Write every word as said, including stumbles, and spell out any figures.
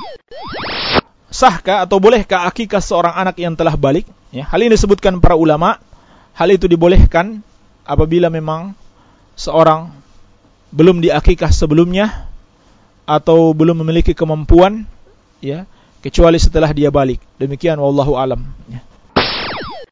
Sahkah atau bolehkah akikah seorang anak yang telah balik? Ya, hal ini disebutkan para ulama. Hal itu dibolehkan apabila memang seorang belum diakikah sebelumnya atau belum memiliki kemampuan, ya, kecuali setelah dia balik. Demikian wallahu alam. Ya.